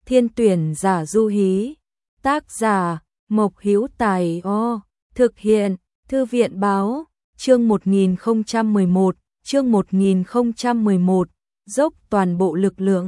Thiên tuyển giả Du Hí. Tác giả Mộc Hữu Tài. Thực hiện Thư viện báo. Chương 1011, dốc toàn bộ lực lượng.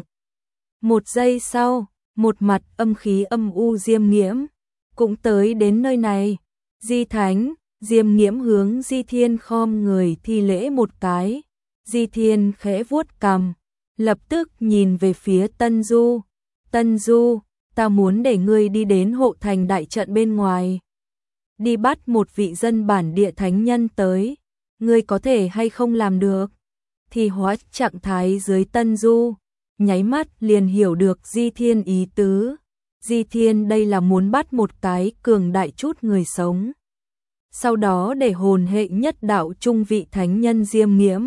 Một giây sau, một mặt âm khí âm u Diêm Nghiễm cũng tới đến nơi này. Di Thánh. Diêm Nghiễm hướng Di Thiên khom người thi lễ một cái. Di Thiên khẽ vuốt cằm, lập tức nhìn về phía Tân Du. Tân Du, ta muốn để ngươi đi đến hộ thành đại trận bên ngoài, đi bắt một vị dân bản địa thánh nhân tới, ngươi có thể hay không làm được? Thì hóa trạng thái dưới Tân Du, nháy mắt liền hiểu được Di Thiên ý tứ. Di Thiên đây là muốn bắt một cái cường đại chút người sống, sau đó để hồn hệ nhất đạo trung vị thánh nhân Diêm Nghiễm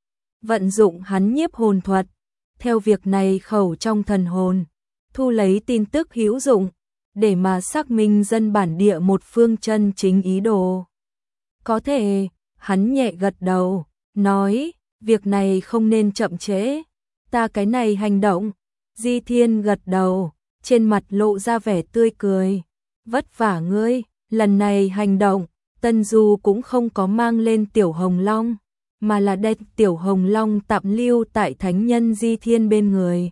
vận dụng hắn nhiếp hồn thuật, theo việc này khẩu trong thần hồn, thu lấy tin tức hữu dụng, để mà xác minh dân bản địa một phương chân chính ý đồ. Có thể, hắn nhẹ gật đầu, nói, việc này không nên chậm trễ, ta cái này hành động. Di Thiên gật đầu, trên mặt lộ ra vẻ tươi cười, vất vả ngươi, lần này hành động, Tân Du cũng không có mang lên Tiểu Hồng Long, mà là đem Tiểu Hồng Long tạm lưu tại thánh nhân Di Thiên bên người.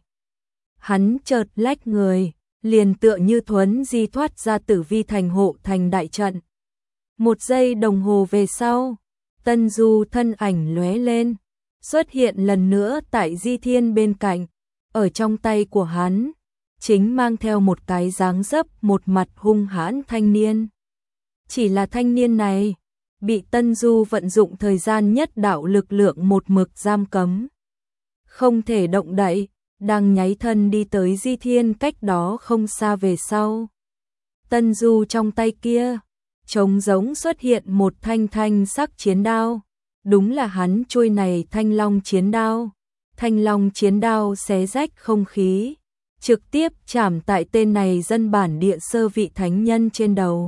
Hắn chợt lách người, liền tựa như thuấn di thoát ra Tử Vi thành hộ thành đại trận. Một giây đồng hồ về sau, Tân Du thân ảnh lóe lên, xuất hiện lần nữa tại Di Thiên bên cạnh, ở trong tay của hắn, chính mang theo một cái dáng dấp một mặt hung hãn thanh niên. Chỉ là thanh niên này, bị Tân Du vận dụng thời gian nhất đạo lực lượng một mực giam cấm, không thể động đậy, đang nháy thân đi tới Di Thiên cách đó không xa về sau. Tân Du trong tay kia, trống giống xuất hiện một thanh sắc chiến đao, đúng là hắn chuôi này Thanh Long chiến đao. Thanh Long chiến đao xé rách không khí, trực tiếp chạm tại tên này dân bản địa sơ vị thánh nhân trên đầu,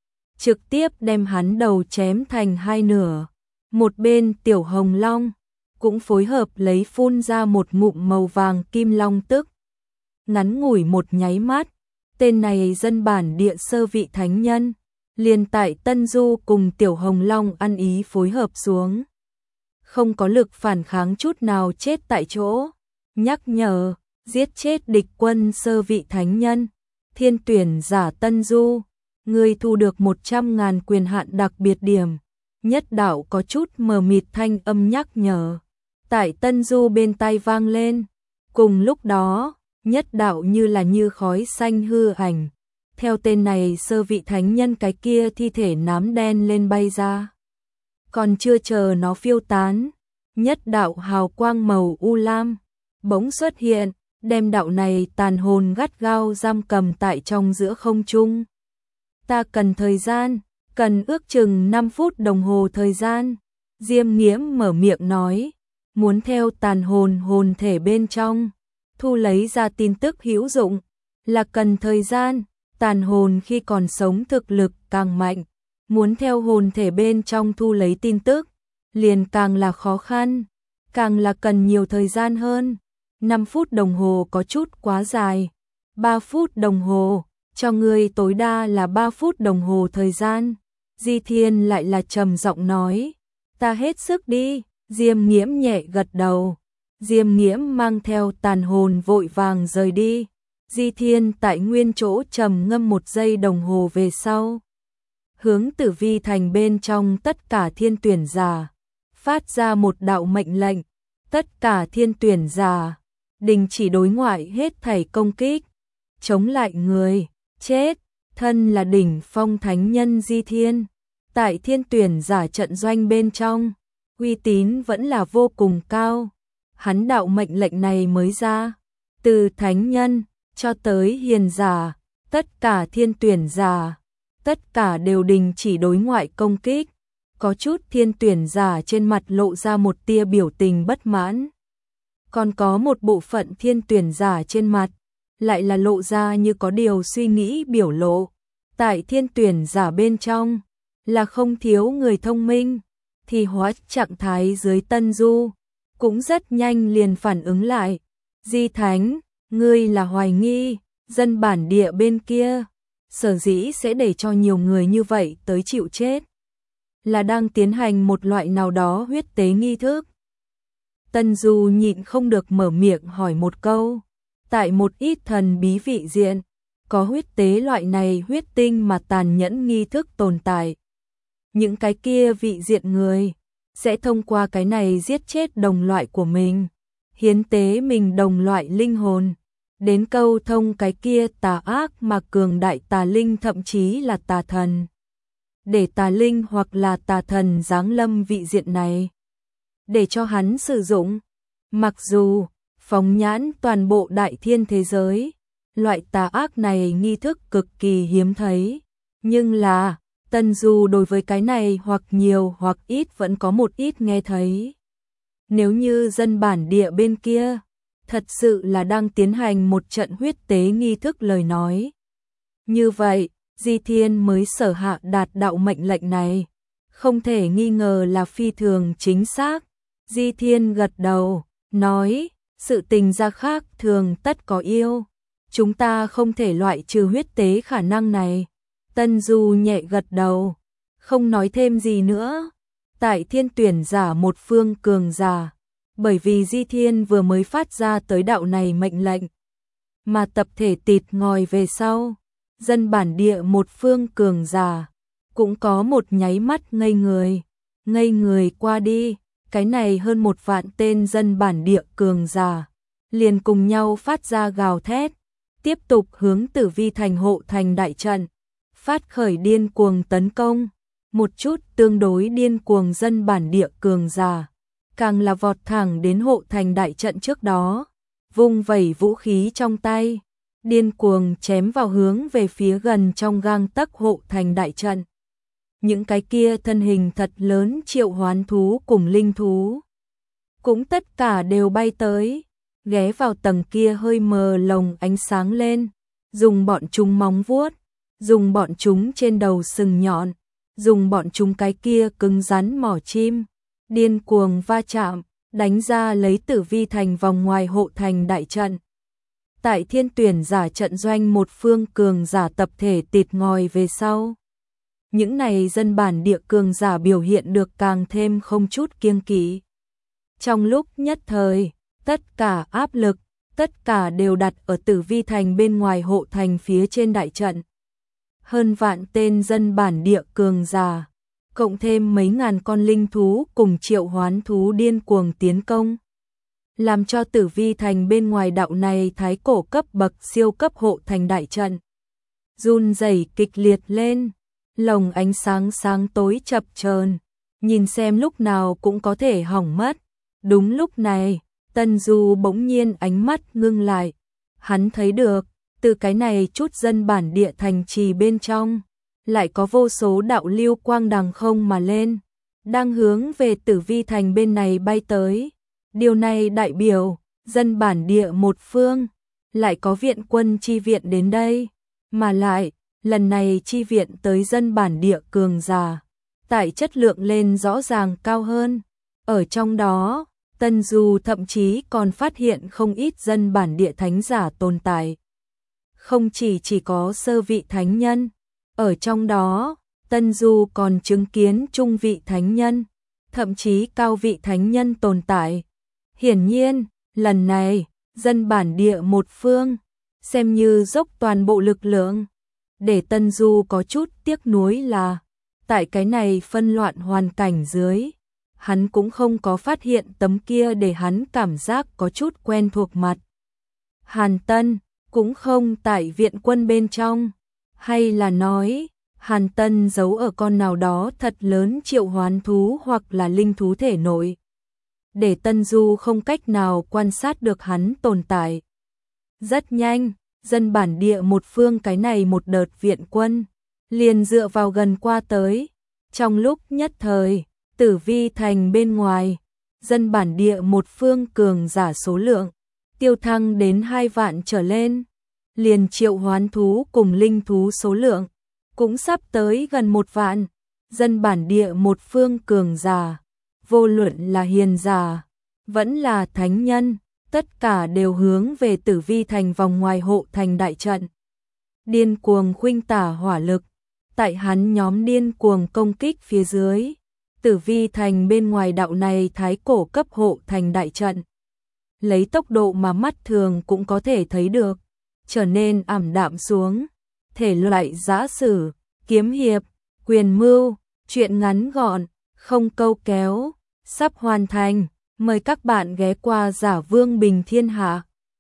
trực tiếp đem hắn đầu chém thành hai nửa. Một bên Tiểu Hồng Long cũng phối hợp lấy phun ra một ngụm màu vàng kim long tức. Ngắn ngủi một nháy mắt, tên này dân bản địa sơ vị thánh nhân, liền tại Tân Du cùng Tiểu Hồng Long ăn ý phối hợp xuống, không có lực phản kháng chút nào chết tại chỗ. Nhắc nhở, giết chết địch quân sơ vị thánh nhân, thiên tuyển giả Tân Du, ngươi thu được 100.000 quyền hạn đặc biệt điểm. Nhất đạo có chút mờ mịt thanh âm nhắc nhở tại Tân Du bên tai vang lên. Cùng lúc đó, nhất đạo như khói xanh hư ảnh, theo tên này sơ vị thánh nhân cái kia thi thể nám đen lên bay ra. Còn chưa chờ nó phiêu tán, nhất đạo hào quang màu u lam bỗng xuất hiện, đem đạo này tàn hồn gắt gao giam cầm tại trong giữa không trung. Ta cần thời gian, cần ước chừng 5 phút đồng hồ thời gian. Diêm Nghiễm mở miệng nói, muốn theo tàn hồn thể bên trong thu lấy ra tin tức hữu dụng là cần thời gian. Tàn hồn khi còn sống thực lực càng mạnh, muốn theo hồn thể bên trong thu lấy tin tức liền càng là khó khăn, càng là cần nhiều thời gian hơn. 5 phút đồng hồ có chút quá dài. 3 phút đồng hồ, cho ngươi tối đa là 3 phút đồng hồ thời gian. Di Thiên lại là trầm giọng nói, ta hết sức đi. Diêm Nghiễm nhẹ gật đầu. Diêm Nghiễm mang theo tàn hồn vội vàng rời đi. Di Thiên tại nguyên chỗ trầm ngâm 1 giây đồng hồ về sau, hướng Tử Vi thành bên trong tất cả thiên tuyển giả phát ra một đạo mệnh lệnh. Tất cả thiên tuyển giả đình chỉ đối ngoại hết thảy công kích, chống lại người chết. Thân là đỉnh phong thánh nhân Di Thiên, tại thiên tuyển giả trận doanh bên trong, uy tín vẫn là vô cùng cao. Hắn đạo mệnh lệnh này mới ra, từ thánh nhân cho tới hiền giả, tất cả thiên tuyển giả, tất cả đều đình chỉ đối ngoại công kích. Có chút thiên tuyển giả trên mặt lộ ra một tia biểu tình bất mãn, còn có một bộ phận thiên tuyển giả trên mặt lại là lộ ra như có điều suy nghĩ biểu lộ. Tại thiên tuyển giả bên trong là không thiếu người thông minh, thì hóa trạng thái dưới Tân Du cũng rất nhanh liền phản ứng lại. Di Thánh, ngươi là hoài nghi Dân bản địa bên kia, sở dĩ sẽ để cho nhiều người như vậy tới chịu chết, là đang tiến hành một loại nào đó huyết tế nghi thức. Tân Du nhịn không được mở miệng hỏi một câu, tại một ít thần bí vị diện, có huyết tế loại này huyết tinh mà tàn nhẫn nghi thức tồn tại. Những cái kia vị diện người, sẽ thông qua cái này giết chết đồng loại của mình, hiến tế mình đồng loại linh hồn, đến câu thông cái kia tà ác mà cường đại tà linh thậm chí là tà thần. Để tà linh hoặc là tà thần giáng lâm vị diện này, để cho hắn sử dụng. Mặc dù phóng nhãn toàn bộ đại thiên thế giới, loại tà ác này nghi thức cực kỳ hiếm thấy, nhưng là Tân Du đối với cái này hoặc nhiều hoặc ít vẫn có một ít nghe thấy. Nếu như dân bản địa bên kia thật sự là đang tiến hành một trận huyết tế nghi thức lời nói, như vậy Di Thiên mới sở hạ đạt đạo mệnh lệnh này, không thể nghi ngờ là phi thường chính xác. Di Thiên gật đầu, nói, sự tình ra khác thường tất có yêu, chúng ta không thể loại trừ huyết tế khả năng này. Tân Du nhẹ gật đầu, không nói thêm gì nữa. Tại thiên tuyển giả một phương cường giả, bởi vì Di Thiên vừa mới phát ra tới đạo này mệnh lệnh, mà tập thể tịt ngòi về sau, dân bản địa một phương cường giả, cũng có một nháy mắt ngây người qua đi. Cái này hơn 1 vạn tên dân bản địa cường giả, liền cùng nhau phát ra gào thét, tiếp tục hướng Tử Vi thành hộ thành đại trận, phát khởi điên cuồng tấn công. Một chút tương đối điên cuồng dân bản địa cường giả, càng là vọt thẳng đến hộ thành đại trận trước đó, vung vẩy vũ khí trong tay, điên cuồng chém vào hướng về phía gần trong gang tấc hộ thành đại trận. Những cái kia thân hình thật lớn triệu hoán thú cùng linh thú, cũng tất cả đều bay tới, ghé vào tầng kia hơi mờ lồng ánh sáng lên, dùng bọn chúng móng vuốt, dùng bọn chúng trên đầu sừng nhọn, dùng bọn chúng cái kia cứng rắn mỏ chim, điên cuồng va chạm, đánh ra lấy Tử Vi thành vòng ngoài hộ thành đại trận. Tại thiên tuyển giả trận doanh một phương cường giả tập thể tịt ngòi về sau, những này dân bản địa cường giả biểu hiện được càng thêm không chút kiêng kỵ. Trong lúc nhất thời, tất cả áp lực, tất cả đều đặt ở Tử Vi thành bên ngoài hộ thành phía trên đại trận. Hơn vạn tên dân bản địa cường giả, cộng thêm mấy ngàn con linh thú cùng triệu hoán thú điên cuồng tiến công, làm cho Tử Vi thành bên ngoài đạo này thái cổ cấp bậc siêu cấp hộ thành đại trận run rẩy kịch liệt lên, lồng ánh sáng sáng tối chập chờn, nhìn xem lúc nào cũng có thể hỏng mất. Đúng lúc này, Tân Du bỗng nhiên ánh mắt ngưng lại, hắn thấy được, từ cái này chút dân bản địa thành trì bên trong, lại có vô số đạo lưu quang đằng không mà lên, đang hướng về Tử Vi thành bên này bay tới. Điều này đại biểu, dân bản địa một phương, lại có viện quân chi viện đến đây, mà lại, lần này chi viện tới dân bản địa cường giả, tại chất lượng lên rõ ràng cao hơn. Ở trong đó, Tân Du thậm chí còn phát hiện không ít dân bản địa thánh giả tồn tại. Không chỉ có sơ vị thánh nhân, ở trong đó, Tân Du còn chứng kiến trung vị thánh nhân, thậm chí cao vị thánh nhân tồn tại. Hiển nhiên, lần này, dân bản địa một phương, xem như dốc toàn bộ lực lượng. Để Tân Du có chút tiếc nuối là, tại cái này phân loạn hoàn cảnh dưới, hắn cũng không có phát hiện tấm kia để hắn cảm giác có chút quen thuộc mặt. Hàn Tân cũng không tại viện quân bên trong, hay là nói, Hàn Tân giấu ở con nào đó thật lớn triệu hoán thú hoặc là linh thú thể nội, để Tân Du không cách nào quan sát được hắn tồn tại. Rất nhanh, dân bản địa một phương cái này một đợt viện quân, liền dựa vào gần qua tới. Trong lúc nhất thời, Tử Vi thành bên ngoài, dân bản địa một phương cường giả số lượng, tiêu thăng đến 2 vạn trở lên, liền triệu hoán thú cùng linh thú số lượng, cũng sắp tới gần 1 vạn, dân bản địa một phương cường giả, vô luận là hiền giả, vẫn là thánh nhân, tất cả đều hướng về Tử Vi thành vòng ngoài hộ thành đại trận. Điên cuồng khuynh tả hỏa lực, tại hắn nhóm điên cuồng công kích phía dưới, Tử Vi thành bên ngoài đạo này thái cổ cấp hộ thành đại trận. Lấy tốc độ mà mắt thường cũng có thể thấy được, trở nên ảm đạm xuống. Thể loại giã sử, kiếm hiệp, quyền mưu, truyện ngắn gọn, không câu kéo, sắp hoàn thành. Mời các bạn ghé qua Giả Vương Bình Thiên Hạ.